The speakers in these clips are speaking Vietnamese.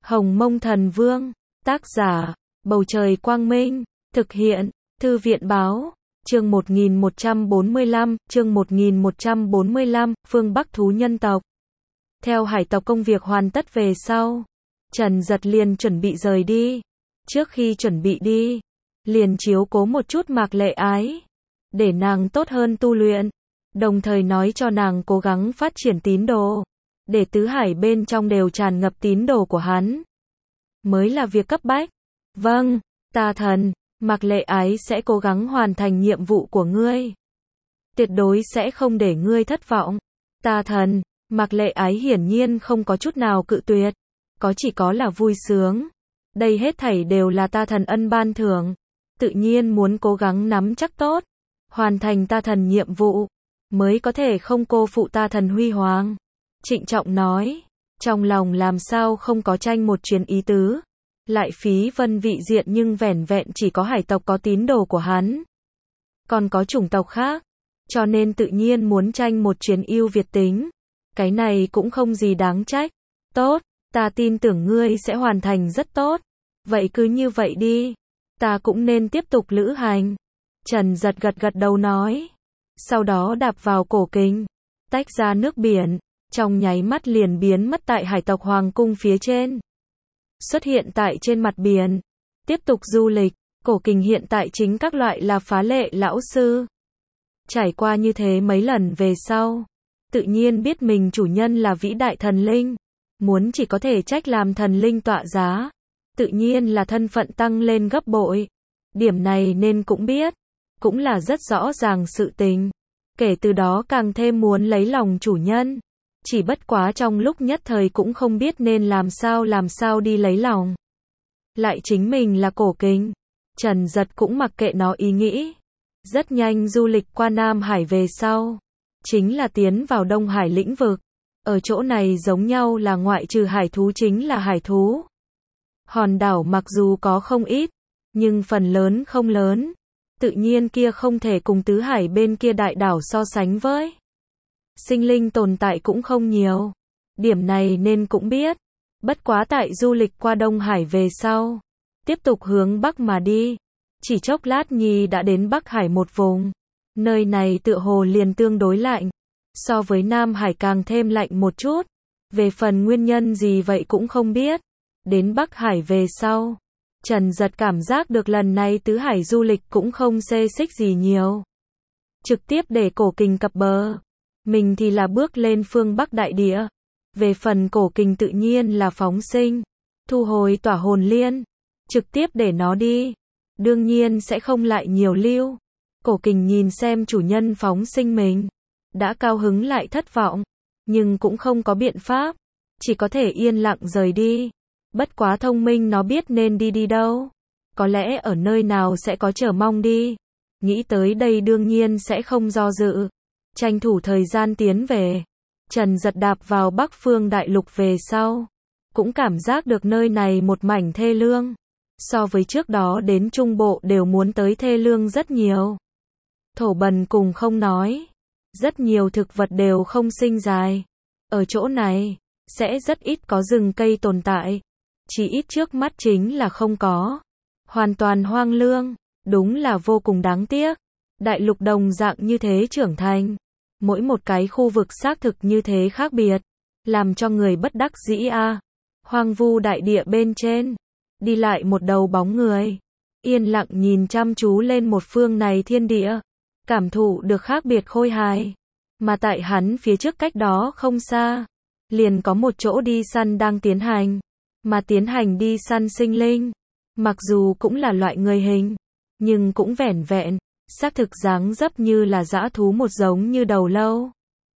Hồng Mông Thần Vương, tác giả, Bầu Trời Quang Minh, thực hiện, Thư viện Báo, chương 1145, phương Bắc thú nhân tộc. Theo hải tộc công việc hoàn tất về sau, Trần Dật liền chuẩn bị rời đi. Trước khi chuẩn bị đi, liền chiếu cố một chút Mạc Lệ Ái, để nàng tốt hơn tu luyện, đồng thời nói cho nàng cố gắng phát triển tín đồ, để tứ hải bên trong đều tràn ngập tín đồ của hắn, mới là việc cấp bách. Vâng, ta thần, Mạc Lệ Ái sẽ cố gắng hoàn thành nhiệm vụ của ngươi. Tuyệt đối sẽ không để ngươi thất vọng. Ta thần, Mạc Lệ Ái hiển nhiên không có chút nào cự tuyệt, chỉ có là vui sướng. Đây hết thảy đều là ta thần ân ban thưởng, tự nhiên muốn cố gắng nắm chắc tốt, hoàn thành ta thần nhiệm vụ, mới có thể không cô phụ ta thần huy hoàng. Trịnh trọng nói, trong lòng làm sao không có tranh một chuyến ý tứ, lại phí vân vị diện nhưng vẻn vẹn chỉ có hải tộc có tín đồ của hắn, còn có chủng tộc khác, cho nên tự nhiên muốn tranh một chuyến ưu việt tính. Cái này cũng không gì đáng trách. Tốt, ta tin tưởng ngươi sẽ hoàn thành rất tốt. Vậy cứ như vậy đi, ta cũng nên tiếp tục lữ hành. Trần Dật gật đầu nói. Sau đó đạp vào cổ kính, tách ra nước biển, trong nháy mắt liền biến mất tại hải tộc hoàng cung phía trên. Xuất hiện tại trên mặt biển, tiếp tục du lịch. Cổ kình hiện tại chính các loại là phá lệ lão sư. Trải qua như thế mấy lần về sau, tự nhiên biết mình chủ nhân là vĩ đại thần linh, muốn chỉ có thể trách làm thần linh tọa giá, tự nhiên là thân phận tăng lên gấp bội. Điểm này nên cũng biết, cũng là rất rõ ràng sự tình. Kể từ đó càng thêm muốn lấy lòng chủ nhân, chỉ bất quá trong lúc nhất thời cũng không biết nên làm sao đi lấy lòng. Lại chính mình là cổ kính, Trần Dật cũng mặc kệ nó ý nghĩ. Rất nhanh du lịch qua Nam Hải về sau, chính là tiến vào Đông Hải lĩnh vực. Ở chỗ này giống nhau là ngoại trừ hải thú chính là hải thú. Hòn đảo mặc dù có không ít, nhưng phần lớn không lớn, tự nhiên kia không thể cùng tứ hải bên kia đại đảo so sánh với. Sinh linh tồn tại cũng không nhiều, điểm này nên cũng biết. Bất quá tại du lịch qua Đông Hải về sau, tiếp tục hướng Bắc mà đi, chỉ chốc lát nhi đã đến Bắc Hải một vùng. Nơi này tựa hồ liền tương đối lạnh, so với Nam Hải càng thêm lạnh một chút. Về phần nguyên nhân gì vậy cũng không biết. Đến Bắc Hải về sau, Trần Dật cảm giác được lần này tứ hải du lịch cũng không xê xích gì nhiều. Trực tiếp để cổ kình cập bờ, mình thì là bước lên phương Bắc đại địa. Về phần cổ kình tự nhiên là phóng sinh, thu hồi tỏa hồn liên, trực tiếp để nó đi. Đương nhiên sẽ không lại nhiều lưu. Cổ kình nhìn xem chủ nhân phóng sinh mình, đã cao hứng lại thất vọng, nhưng cũng không có biện pháp, chỉ có thể yên lặng rời đi. Bất quá thông minh nó biết nên đi đâu, có lẽ ở nơi nào sẽ có chờ mong đi. Nghĩ tới đây đương nhiên sẽ không do dự, tranh thủ thời gian tiến về. Trần Dật đạp vào Bắc Phương đại lục về sau, cũng cảm giác được nơi này một mảnh thê lương. So với trước đó đến Trung Bộ đều muốn tới thê lương rất nhiều. Thổ bần cùng không nói, rất nhiều thực vật đều không sinh dài. Ở chỗ này, sẽ rất ít có rừng cây tồn tại. Chỉ ít trước mắt chính là không có. Hoàn toàn hoang lương, đúng là vô cùng đáng tiếc. Đại lục đồng dạng như thế trưởng thành. Mỗi một cái khu vực xác thực như thế khác biệt, làm cho người bất đắc dĩ a. Hoang vu đại địa bên trên, đi lại một đầu bóng người, yên lặng nhìn chăm chú lên một phương này thiên địa, cảm thụ được khác biệt khôi hài. Mà tại hắn phía trước cách đó không xa, liền có một chỗ đi săn đang tiến hành, mà tiến hành đi săn sinh linh, mặc dù cũng là loại người hình, nhưng cũng vẻn vẹn, xác thực dáng dấp như là dã thú một giống như đầu lâu.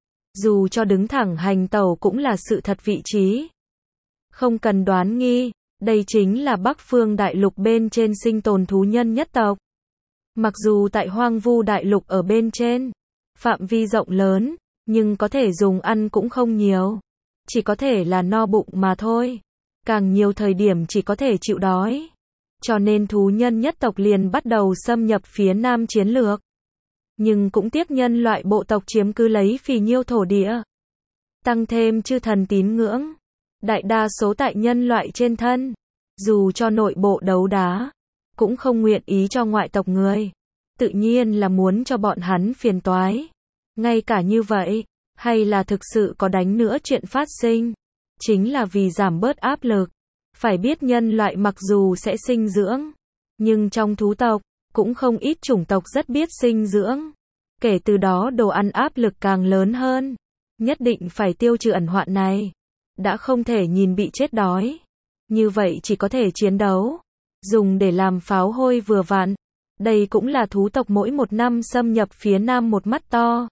Dù cho đứng thẳng hành tẩu cũng là sự thật vị trí. Không cần đoán nghi, đây chính là Bắc Phương đại lục bên trên sinh tồn thú nhân nhất tộc. Mặc dù tại hoang vu đại lục ở bên trên, phạm vi rộng lớn, nhưng có thể dùng ăn cũng không nhiều. Chỉ có thể là no bụng mà thôi. Càng nhiều thời điểm chỉ có thể chịu đói. Cho nên thú nhân nhất tộc liền bắt đầu xâm nhập phía Nam chiến lược. Nhưng cũng tiếp nhân loại bộ tộc chiếm cứ lấy phì nhiêu thổ địa. Tăng thêm chư thần tín ngưỡng. đại đa số tại nhân loại trên thân, dù cho nội bộ đấu đá, cũng không nguyện ý cho ngoại tộc người. Tự nhiên là muốn cho bọn hắn phiền toái. Ngay cả như vậy, hay là thực sự có đánh nữa chuyện phát sinh, chính là vì giảm bớt áp lực. Phải biết nhân loại mặc dù sẽ sinh dưỡng, nhưng trong thú tộc, cũng không ít chủng tộc rất biết sinh dưỡng. Kể từ đó đồ ăn áp lực càng lớn hơn. Nhất định phải tiêu trừ ẩn hoạn này. Đã không thể nhìn bị chết đói. Như vậy chỉ có thể chiến đấu. Dùng để làm pháo hôi vừa vặn. Đây cũng là thú tộc mỗi một năm xâm nhập phía nam một mắt to.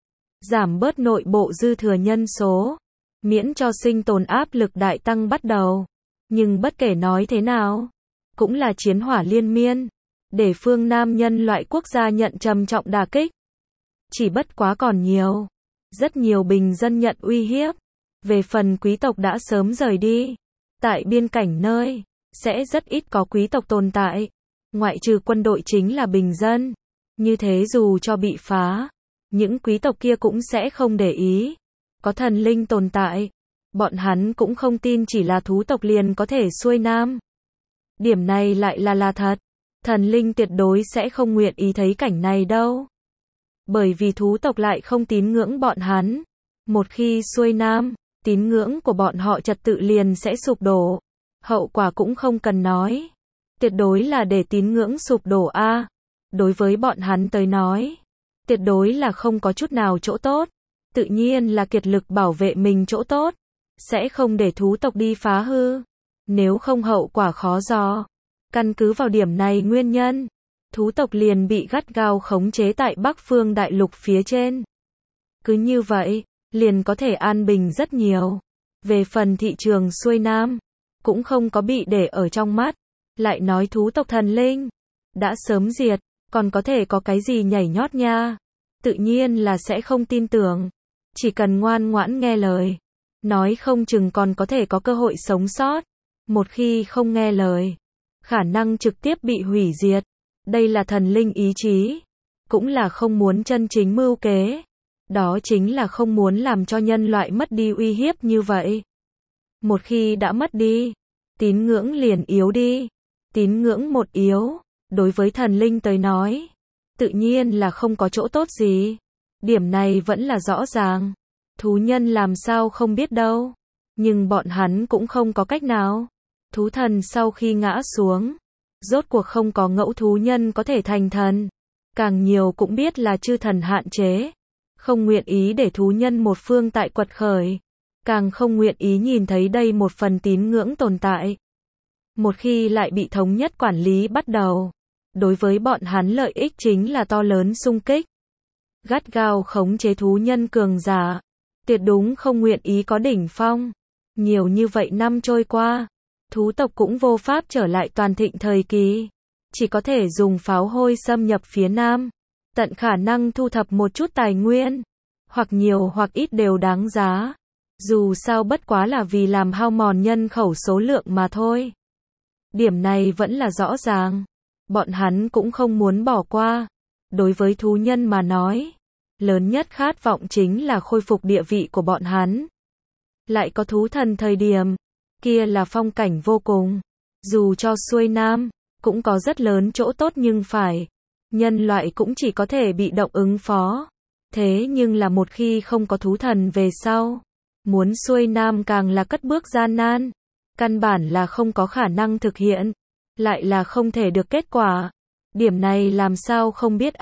Giảm bớt nội bộ dư thừa nhân số. Miễn cho sinh tồn áp lực đại tăng bắt đầu. Nhưng bất kể nói thế nào, cũng là chiến hỏa liên miên. Để phương Nam nhân loại quốc gia nhận trầm trọng đả kích. Chỉ bất quá còn nhiều. Rất nhiều bình dân nhận uy hiếp. Về phần quý tộc đã sớm rời đi. Tại biên cảnh nơi, sẽ rất ít có quý tộc tồn tại. Ngoại trừ quân đội chính là bình dân. Như thế dù cho bị phá, những quý tộc kia cũng sẽ không để ý. Có thần linh tồn tại. Bọn hắn cũng không tin chỉ là thú tộc liền có thể xuôi nam. Điểm này lại là thật. Thần linh tuyệt đối sẽ không nguyện ý thấy cảnh này đâu. Bởi vì thú tộc lại không tín ngưỡng bọn hắn. Một khi xuôi nam, tín ngưỡng của bọn họ trật tự liền sẽ sụp đổ. Hậu quả cũng không cần nói. Tuyệt đối là để tín ngưỡng sụp đổ a. Đối với bọn hắn tới nói, tuyệt đối là không có chút nào chỗ tốt. Tự nhiên là kiệt lực bảo vệ mình chỗ tốt. Sẽ không để thú tộc đi phá hư. Nếu không hậu quả khó dò. Căn cứ vào điểm này nguyên nhân, thú tộc liền bị gắt gao khống chế tại Bắc Phương Đại Lục phía trên. Cứ như vậy, liền có thể an bình rất nhiều. Về phần thị trường xuôi nam, cũng không có bị để ở trong mắt. Lại nói thú tộc thần linh, đã sớm diệt, còn có thể có cái gì nhảy nhót nha. Tự nhiên là sẽ không tin tưởng. Chỉ cần ngoan ngoãn nghe lời. Nói không chừng còn có thể có cơ hội sống sót. Một khi không nghe lời, khả năng trực tiếp bị hủy diệt. Đây là thần linh ý chí. Cũng là không muốn chân chính mưu kế. Đó chính là không muốn làm cho nhân loại mất đi uy hiếp như vậy. Một khi đã mất đi, tín ngưỡng liền yếu đi. Tín ngưỡng một yếu, đối với thần linh tới nói, tự nhiên là không có chỗ tốt gì. Điểm này vẫn là rõ ràng. Thú nhân làm sao không biết đâu. Nhưng bọn hắn cũng không có cách nào. Thú thần sau khi ngã xuống, rốt cuộc không có ngẫu thú nhân có thể thành thần. Càng nhiều cũng biết là chư thần hạn chế. Không nguyện ý để thú nhân một phương tại quật khởi. Càng không nguyện ý nhìn thấy đây một phần tín ngưỡng tồn tại. Một khi lại bị thống nhất quản lý bắt đầu, đối với bọn hắn lợi ích chính là to lớn xung kích. Gắt gao khống chế thú nhân cường giả, tuyệt đúng không nguyện ý có đỉnh phong. Nhiều như vậy năm trôi qua, thú tộc cũng vô pháp trở lại toàn thịnh thời kỳ. Chỉ có thể dùng pháo hôi xâm nhập phía nam, tận khả năng thu thập một chút tài nguyên. Hoặc nhiều hoặc ít đều đáng giá. Dù sao bất quá là vì làm hao mòn nhân khẩu số lượng mà thôi. Điểm này vẫn là rõ ràng. Bọn hắn cũng không muốn bỏ qua. Đối với thú nhân mà nói, lớn nhất khát vọng chính là khôi phục địa vị của bọn hắn. Lại có thú thần thời điểm, kia là phong cảnh vô cùng. Dù cho xuôi nam, cũng có rất lớn chỗ tốt nhưng phải. Nhân loại cũng chỉ có thể bị động ứng phó. Thế nhưng là một khi không có thú thần về sau, muốn xuôi nam càng là cất bước gian nan. Căn bản là không có khả năng thực hiện. Lại là không thể được kết quả. Điểm này làm sao không biết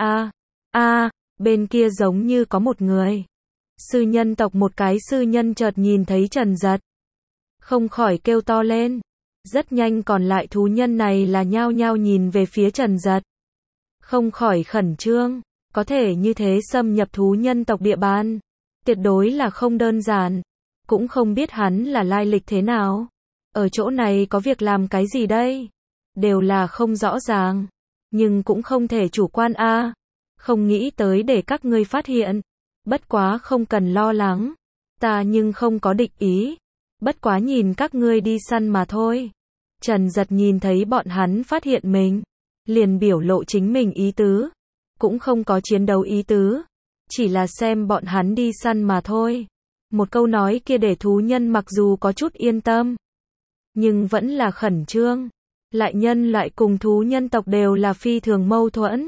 a. Bên kia giống như có một người. Sư nhân tộc một cái sư nhân chợt nhìn thấy Trần Dật. Không khỏi kêu to lên. Rất nhanh còn lại thú nhân này là nhao nhao nhìn về phía Trần Dật. Không khỏi khẩn trương. Có thể như thế xâm nhập thú nhân tộc địa bàn. Tuyệt đối là không đơn giản. Cũng không biết hắn là lai lịch thế nào. Ở chỗ này có việc làm cái gì đây? Đều là không rõ ràng. Nhưng cũng không thể chủ quan a. Không nghĩ tới để các ngươi phát hiện. Bất quá không cần lo lắng. Ta nhưng không có địch ý. Bất quá nhìn các ngươi đi săn mà thôi. Trần Dật nhìn thấy bọn hắn phát hiện mình. Liền biểu lộ chính mình ý tứ. Cũng không có chiến đấu ý tứ. Chỉ là xem bọn hắn đi săn mà thôi. Một câu nói kia để thú nhân mặc dù có chút yên tâm, nhưng vẫn là khẩn trương. Lại nhân loại cùng thú nhân tộc đều là phi thường mâu thuẫn.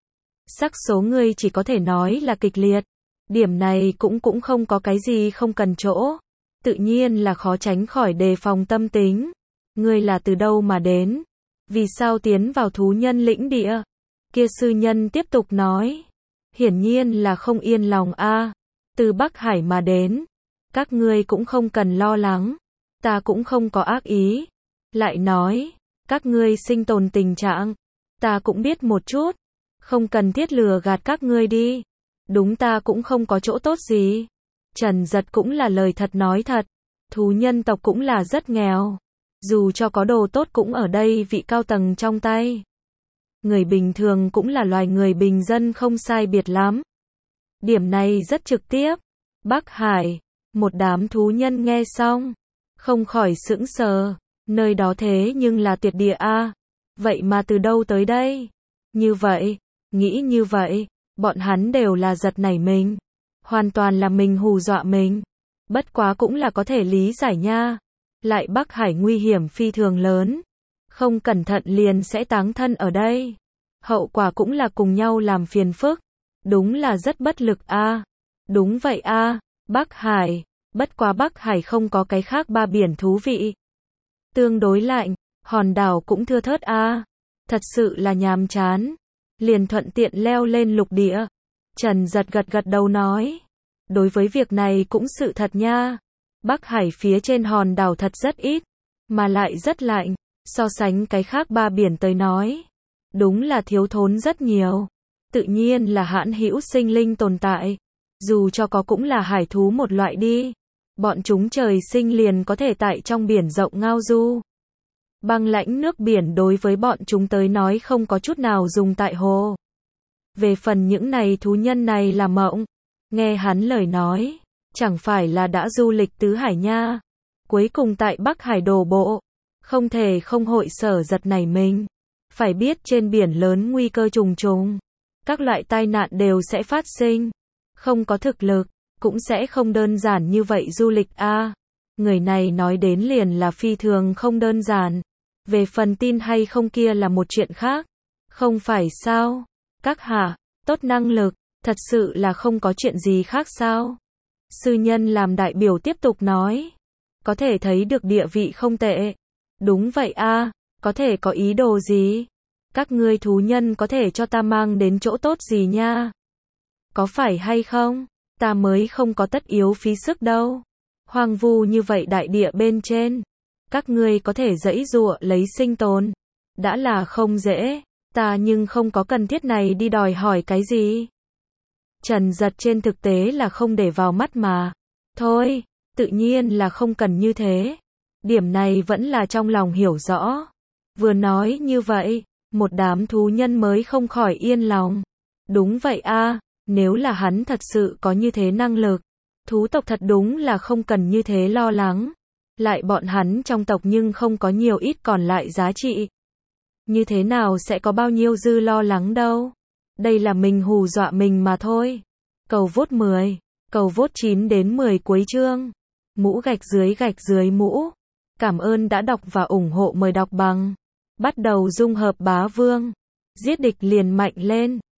Sắc số ngươi chỉ có thể nói là kịch liệt. Điểm này cũng không có cái gì không cần chỗ. Tự nhiên là khó tránh khỏi đề phòng tâm tính. Ngươi là từ đâu mà đến? Vì sao tiến vào thú nhân lĩnh địa? Kia sư nhân tiếp tục nói. Hiển nhiên là không yên lòng a. Từ Bắc Hải mà đến. Các ngươi cũng không cần lo lắng. Ta cũng không có ác ý. Lại nói, các ngươi sinh tồn tình trạng. Ta cũng biết một chút. Không cần thiết lừa gạt các ngươi đi. Đúng, ta cũng không có chỗ tốt gì. Trần Giật cũng là lời thật nói thật. Thú nhân tộc cũng là rất nghèo. Dù cho có đồ tốt cũng ở đây vị cao tầng trong tay. Người bình thường cũng là loài người bình dân không sai biệt lắm. Điểm này rất trực tiếp. Bắc Hải, một đám thú nhân nghe xong, không khỏi sững sờ. Nơi đó thế nhưng là tuyệt địa a. Vậy mà từ đâu tới đây? Như vậy, nghĩ như vậy, bọn hắn đều là giật nảy mình. Hoàn toàn là mình hù dọa mình. Bất quá cũng là có thể lý giải nha. Lại Bắc Hải nguy hiểm phi thường lớn. Không cẩn thận liền sẽ táng thân ở đây. Hậu quả cũng là cùng nhau làm phiền phức. Đúng là rất bất lực a. Đúng vậy a, Bắc Hải. Bất quá Bắc Hải không có cái khác ba biển thú vị. Tương đối lạnh, hòn đảo cũng thưa thớt a. Thật sự là nhàm chán. Liền thuận tiện leo lên lục địa. Trần Giật gật đầu nói. Đối với việc này cũng sự thật nha. Bắc Hải phía trên hòn đảo thật rất ít, mà lại rất lạnh. So sánh cái khác ba biển tới nói, đúng là thiếu thốn rất nhiều. Tự nhiên là hãn hữu sinh linh tồn tại. Dù cho có cũng là hải thú một loại đi. Bọn chúng trời sinh liền có thể tại trong biển rộng ngao du. Băng lãnh nước biển đối với bọn chúng tới nói không có chút nào dùng tại hồ. Về phần những này thú nhân này là mộng. Nghe hắn lời nói, chẳng phải là đã du lịch tứ hải nha. Cuối cùng tại Bắc Hải đổ bộ. Không thể không hội sở giật nảy mình. Phải biết trên biển lớn nguy cơ trùng trùng. Các loại tai nạn đều sẽ phát sinh. Không có thực lực, cũng sẽ không đơn giản như vậy du lịch a. Người này nói đến liền là phi thường không đơn giản. Về phần tin hay không kia là một chuyện khác. Không phải sao? Các hạ, tốt năng lực, thật sự là không có chuyện gì khác sao? Sư nhân làm đại biểu tiếp tục nói. Có thể thấy được địa vị không tệ. Đúng vậy a, có thể có ý đồ gì? Các ngươi thú nhân có thể cho ta mang đến chỗ tốt gì nha? Có phải hay không? Ta mới không có tất yếu phí sức đâu. Hoang vu như vậy đại địa bên trên. Các ngươi có thể giãy giụa lấy sinh tồn. Đã là không dễ. Ta nhưng không có cần thiết này đi đòi hỏi cái gì. Trần Giật trên thực tế là không để vào mắt mà. Thôi, tự nhiên là không cần như thế. Điểm này vẫn là trong lòng hiểu rõ. Vừa nói như vậy, một đám thú nhân mới không khỏi yên lòng. Đúng vậy a, nếu là hắn thật sự có như thế năng lực, thú tộc thật đúng là không cần như thế lo lắng. Lại bọn hắn trong tộc nhưng không có nhiều ít còn lại giá trị. Như thế nào sẽ có bao nhiêu dư lo lắng đâu. Đây là mình hù dọa mình mà thôi. Cầu vote 10, cầu vote 9 đến 10 cuối chương. Mũ gạch dưới mũ. Cảm ơn đã đọc và ủng hộ, mời đọc bằng. Bắt đầu dung hợp bá vương. Giết địch liền mạnh lên.